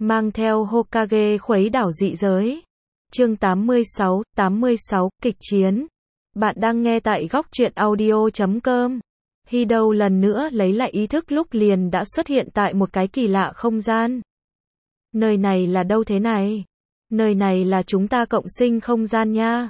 mang theo Hokage khuấy đảo dị giới. Chương 86, kịch chiến. Bạn đang nghe tại góc truyện audio.com. Hido lần nữa lấy lại ý thức lúc liền đã xuất hiện tại một cái kỳ lạ không gian. Nơi này là đâu thế này? Nơi này là chúng ta cộng sinh không gian nha.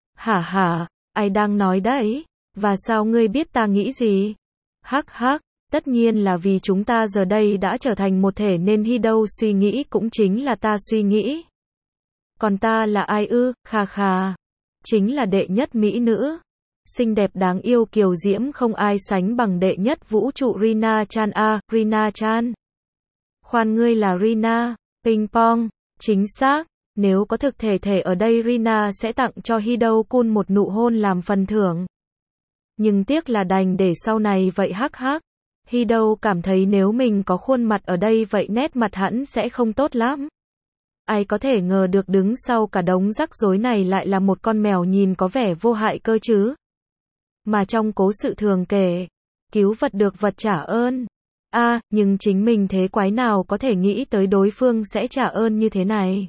Hả, ai đang nói đấy? Và sao ngươi biết ta nghĩ gì? Hắc, tất nhiên là vì chúng ta giờ đây đã trở thành một thể nên Hido suy nghĩ cũng chính là ta suy nghĩ. Còn ta là ai ư? Khà. Chính là đệ nhất mỹ nữ. Xinh đẹp đáng yêu kiều diễm không ai sánh bằng đệ nhất vũ trụ Rina-chan Rina-chan. Khoan ngươi là Rina, ping pong, chính xác, nếu có thực thể ở đây Rina sẽ tặng cho Hido-kun một nụ hôn làm phần thưởng. Nhưng tiếc là đành để sau này vậy hắc. Hido cảm thấy nếu mình có khuôn mặt ở đây vậy nét mặt hẳn sẽ không tốt lắm. Ai có thể ngờ được đứng sau cả đống rắc rối này lại là một con mèo nhìn có vẻ vô hại cơ chứ. Mà trong cố sự thường kể, cứu vật được vật trả ơn. Nhưng chính mình thế quái nào có thể nghĩ tới đối phương sẽ trả ơn như thế này.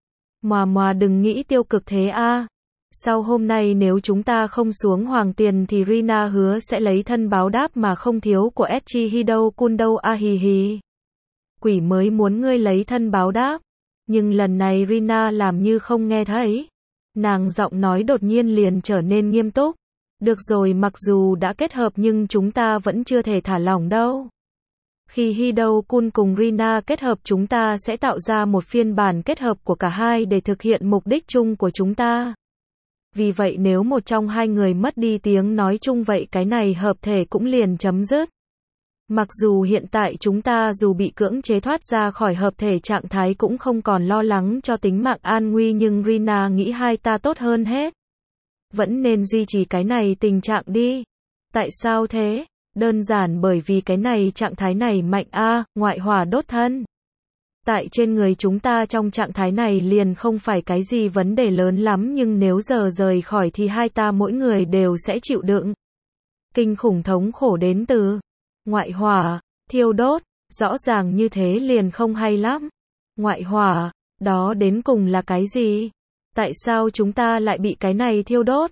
Mòa đừng nghĩ tiêu cực thế Sau hôm nay nếu chúng ta không xuống hoàng tiền thì Rina hứa sẽ lấy thân báo đáp mà không thiếu của Echi Hido-kun đâu hì. Quỷ mới muốn ngươi lấy thân báo đáp. Nhưng lần này Rina làm như không nghe thấy. Nàng giọng nói đột nhiên liền trở nên nghiêm túc. Được rồi, mặc dù đã kết hợp nhưng chúng ta vẫn chưa thể thả lỏng đâu. Khi Hido-kun cùng Rina kết hợp chúng ta sẽ tạo ra một phiên bản kết hợp của cả hai để thực hiện mục đích chung của chúng ta. Vì vậy nếu một trong hai người mất đi tiếng nói chung vậy cái này hợp thể cũng liền chấm dứt. Mặc dù hiện tại chúng ta dù bị cưỡng chế thoát ra khỏi hợp thể trạng thái cũng không còn lo lắng cho tính mạng an nguy nhưng Rina nghĩ hai ta tốt hơn hết. Vẫn nên duy trì cái này tình trạng đi. Tại sao thế? Đơn giản bởi vì cái này trạng thái này mạnh ngoại hỏa đốt thân. Tại trên người chúng ta trong trạng thái này liền không phải cái gì vấn đề lớn lắm nhưng nếu giờ rời khỏi thì hai ta mỗi người đều sẽ chịu đựng. Kinh khủng thống khổ đến từ ngoại hỏa, thiêu đốt, rõ ràng như thế liền không hay lắm. Ngoại hỏa, đó đến cùng là cái gì? Tại sao chúng ta lại bị cái này thiêu đốt?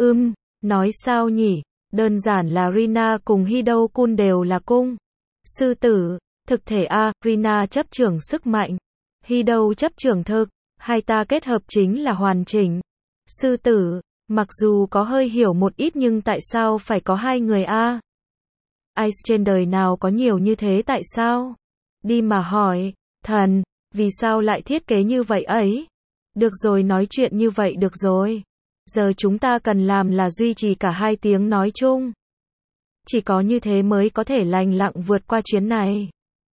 Nói sao nhỉ? Đơn giản là Rina cùng Hido-kun đều là cung. Sư tử, thực thể Rina chấp trưởng sức mạnh. Hido chấp trưởng thực, hai ta kết hợp chính là hoàn chỉnh. Sư tử, mặc dù có hơi hiểu một ít nhưng tại sao phải có hai người Ice trên đời nào có nhiều như thế tại sao? Đi mà hỏi, thần, vì sao lại thiết kế như vậy ấy? Được rồi nói chuyện như vậy được rồi. Giờ chúng ta cần làm là duy trì cả hai tiếng nói chung. Chỉ có như thế mới có thể lành lặng vượt qua chuyến này.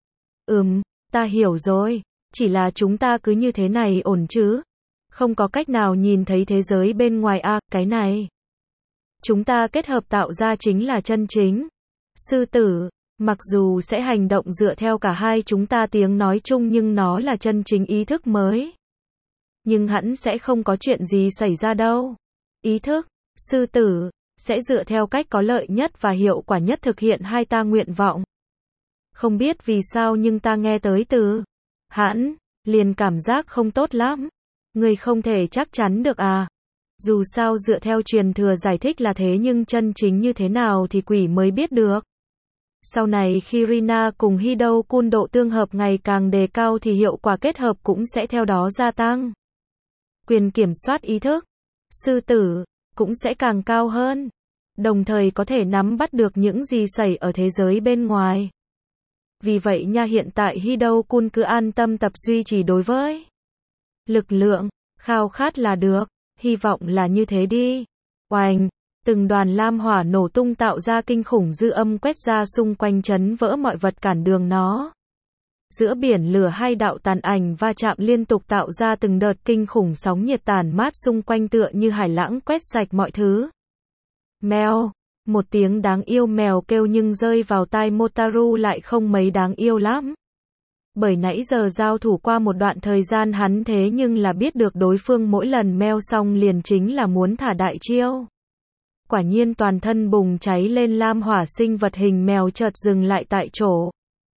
Ta hiểu rồi. Chỉ là chúng ta cứ như thế này ổn chứ? Không có cách nào nhìn thấy thế giới bên ngoài cái này. Chúng ta kết hợp tạo ra chính là chân chính. Sư tử, mặc dù sẽ hành động dựa theo cả hai chúng ta tiếng nói chung nhưng nó là chân chính ý thức mới. Nhưng hẳn sẽ không có chuyện gì xảy ra đâu. Ý thức, sư tử, sẽ dựa theo cách có lợi nhất và hiệu quả nhất thực hiện hai ta nguyện vọng. Không biết vì sao nhưng ta nghe tới từ liền cảm giác không tốt lắm. Người không thể chắc chắn được Dù sao dựa theo truyền thừa giải thích là thế nhưng chân chính như thế nào thì quỷ mới biết được. Sau này khi Rina cùng Hido-kun độ tương hợp ngày càng đề cao thì hiệu quả kết hợp cũng sẽ theo đó gia tăng. Quyền kiểm soát ý thức, sư tử, cũng sẽ càng cao hơn. Đồng thời có thể nắm bắt được những gì xảy ở thế giới bên ngoài. Vì vậy nha hiện tại Hido-kun cứ an tâm tập duy trì đối với lực lượng, khao khát là được, hy vọng là như thế đi. Oanh, từng đoàn lam hỏa nổ tung tạo ra kinh khủng dư âm quét ra xung quanh chấn vỡ mọi vật cản đường nó. Giữa biển lửa hai đạo tàn ảnh va chạm liên tục tạo ra từng đợt kinh khủng sóng nhiệt tản mát xung quanh tựa như hải lãng quét sạch mọi thứ. Mèo, một tiếng đáng yêu mèo kêu nhưng rơi vào tai Motaru lại không mấy đáng yêu lắm. Bởi nãy giờ giao thủ qua một đoạn thời gian hắn thế nhưng là biết được đối phương mỗi lần meo xong liền chính là muốn thả đại chiêu. Quả nhiên toàn thân bùng cháy lên lam hỏa sinh vật hình mèo chợt dừng lại tại chỗ.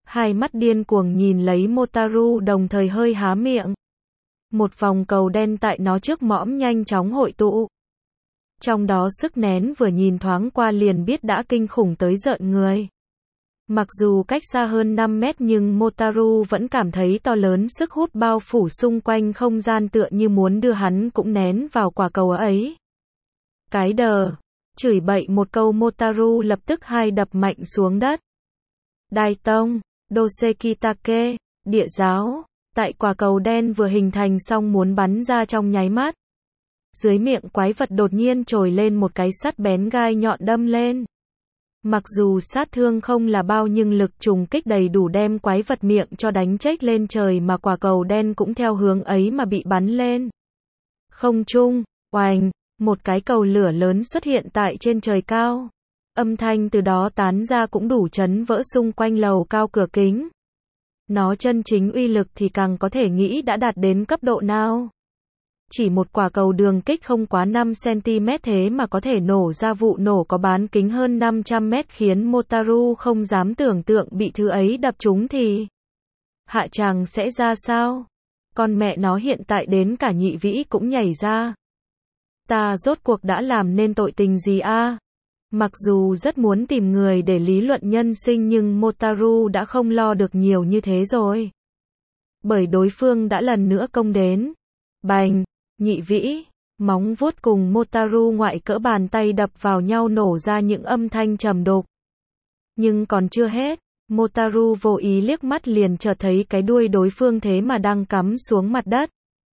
Hai mắt điên cuồng nhìn lấy Motaru đồng thời hơi há miệng. Một vòng cầu đen tại nó trước mõm nhanh chóng hội tụ. Trong đó sức nén vừa nhìn thoáng qua liền biết đã kinh khủng tới rợn người. Mặc dù cách xa hơn 5 mét nhưng Motaru vẫn cảm thấy to lớn, sức hút bao phủ xung quanh không gian tựa như muốn đưa hắn cũng nén vào quả cầu ấy. Cái đờ, chửi bậy một câu Motaru lập tức hai đập mạnh xuống đất. Đai tông, Dosekitake, địa giáo, tại quả cầu đen vừa hình thành xong muốn bắn ra trong nháy mắt. Dưới miệng quái vật đột nhiên trồi lên một cái sắt bén gai nhọn đâm lên. Mặc dù sát thương không là bao nhưng lực trùng kích đầy đủ đem quái vật miệng cho đánh chết lên trời mà quả cầu đen cũng theo hướng ấy mà bị bắn lên. Không trung, oành, một cái cầu lửa lớn xuất hiện tại trên trời cao. Âm thanh từ đó tán ra cũng đủ chấn vỡ xung quanh lầu cao cửa kính. Nó chân chính uy lực thì càng có thể nghĩ đã đạt đến cấp độ nào. Chỉ một quả cầu đường kích không quá 5 cm thế mà có thể nổ ra vụ nổ có bán kính hơn 500 mét khiến Motaru không dám tưởng tượng bị thứ ấy đập trúng thì hạ tràng sẽ ra sao. Con mẹ nó hiện tại đến cả nhị vĩ cũng nhảy ra. Ta rốt cuộc đã làm nên tội tình gì a? Mặc dù rất muốn tìm người để lý luận nhân sinh nhưng Motaru đã không lo được nhiều như thế rồi. Bởi đối phương đã lần nữa công đến. Bành! Nhị vĩ, móng vuốt cùng Motaru ngoại cỡ bàn tay đập vào nhau nổ ra những âm thanh trầm đục. Nhưng còn chưa hết, Motaru vô ý liếc mắt liền chợt thấy cái đuôi đối phương thế mà đang cắm xuống mặt đất.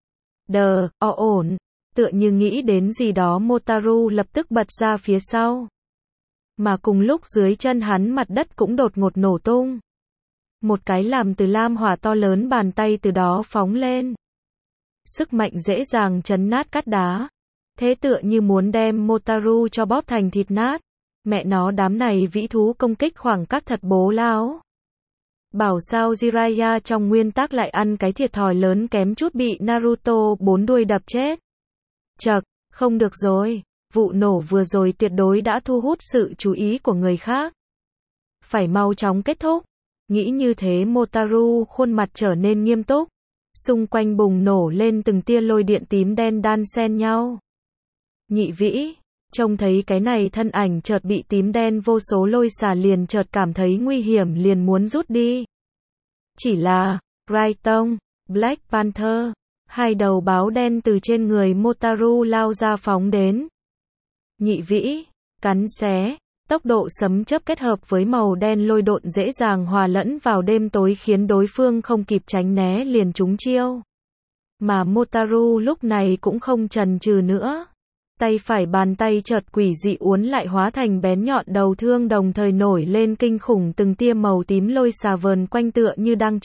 Ổn, tựa như nghĩ đến gì đó Motaru lập tức bật ra phía sau. Mà cùng lúc dưới chân hắn mặt đất cũng đột ngột nổ tung. Một cái làm từ lam hỏa to lớn bàn tay từ đó phóng lên. Sức mạnh dễ dàng chấn nát cát đá. Thế tựa như muốn đem Motaru cho bóp thành thịt nát. Mẹ nó đám này vĩ thú công kích khoảng cách thật bố láo. Bảo sao Jiraiya trong nguyên tắc lại ăn cái thiệt thòi lớn kém chút bị Naruto 4 đuôi đập chết. Chậc, không được rồi. Vụ nổ vừa rồi tuyệt đối đã thu hút sự chú ý của người khác. Phải mau chóng kết thúc. Nghĩ như thế Motaru khuôn mặt trở nên nghiêm túc. Xung quanh bùng nổ lên từng tia lôi điện tím đen đan xen nhau. Nhị vĩ, trông thấy cái này thân ảnh chợt bị tím đen vô số lôi xả liền chợt cảm thấy nguy hiểm liền muốn rút đi. Chỉ là, Raitong, Black Panther, hai đầu báo đen từ trên người Motaru lao ra phóng đến. Nhị vĩ, cắn xé, tốc độ sấm chớp kết hợp với màu đen lôi độn dễ dàng hòa lẫn vào đêm tối khiến đối phương không kịp tránh né liền trúng chiêu. Mà Motaru lúc này cũng không chần chừ nữa. Tay phải bàn tay chợt quỷ dị uốn lại hóa thành bén nhọn đầu thương đồng thời nổi lên kinh khủng từng tia màu tím lôi xà vờn quanh tựa như đang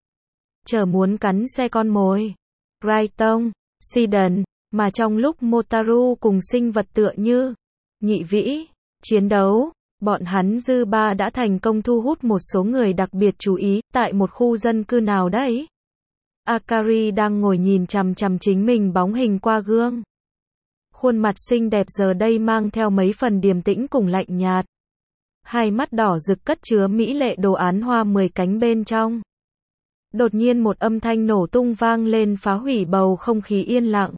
chờ muốn cắn xe con mồi. Raitong, Shiden, mà trong lúc Motaru cùng sinh vật tựa như nhị vĩ chiến đấu, bọn hắn dư ba đã thành công thu hút một số người đặc biệt chú ý, tại một khu dân cư nào đấy. Akari đang ngồi nhìn chằm chằm chính mình bóng hình qua gương. Khuôn mặt xinh đẹp giờ đây mang theo mấy phần điềm tĩnh cùng lạnh nhạt. Hai mắt đỏ rực cất chứa mỹ lệ đồ án hoa 10 cánh bên trong. Đột nhiên một âm thanh nổ tung vang lên phá hủy bầu không khí yên lặng.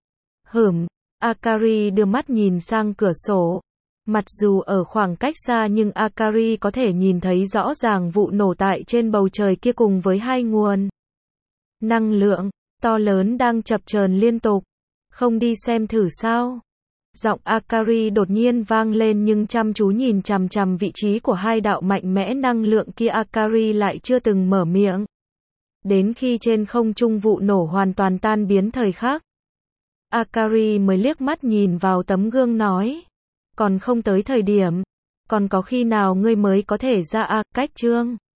Akari đưa mắt nhìn sang cửa sổ. Mặc dù ở khoảng cách xa nhưng Akari có thể nhìn thấy rõ ràng vụ nổ tại trên bầu trời kia cùng với hai nguồn năng lượng to lớn đang chập chờn liên tục. Không đi xem thử sao? Giọng Akari đột nhiên vang lên nhưng chăm chú nhìn chằm chằm vị trí của hai đạo mạnh mẽ năng lượng kia Akari lại chưa từng mở miệng. Đến khi trên không trung vụ nổ hoàn toàn tan biến thời khắc. Akari mới liếc mắt nhìn vào tấm gương nói. Còn không tới thời điểm. Còn có khi nào ngươi mới có thể ra cách chương.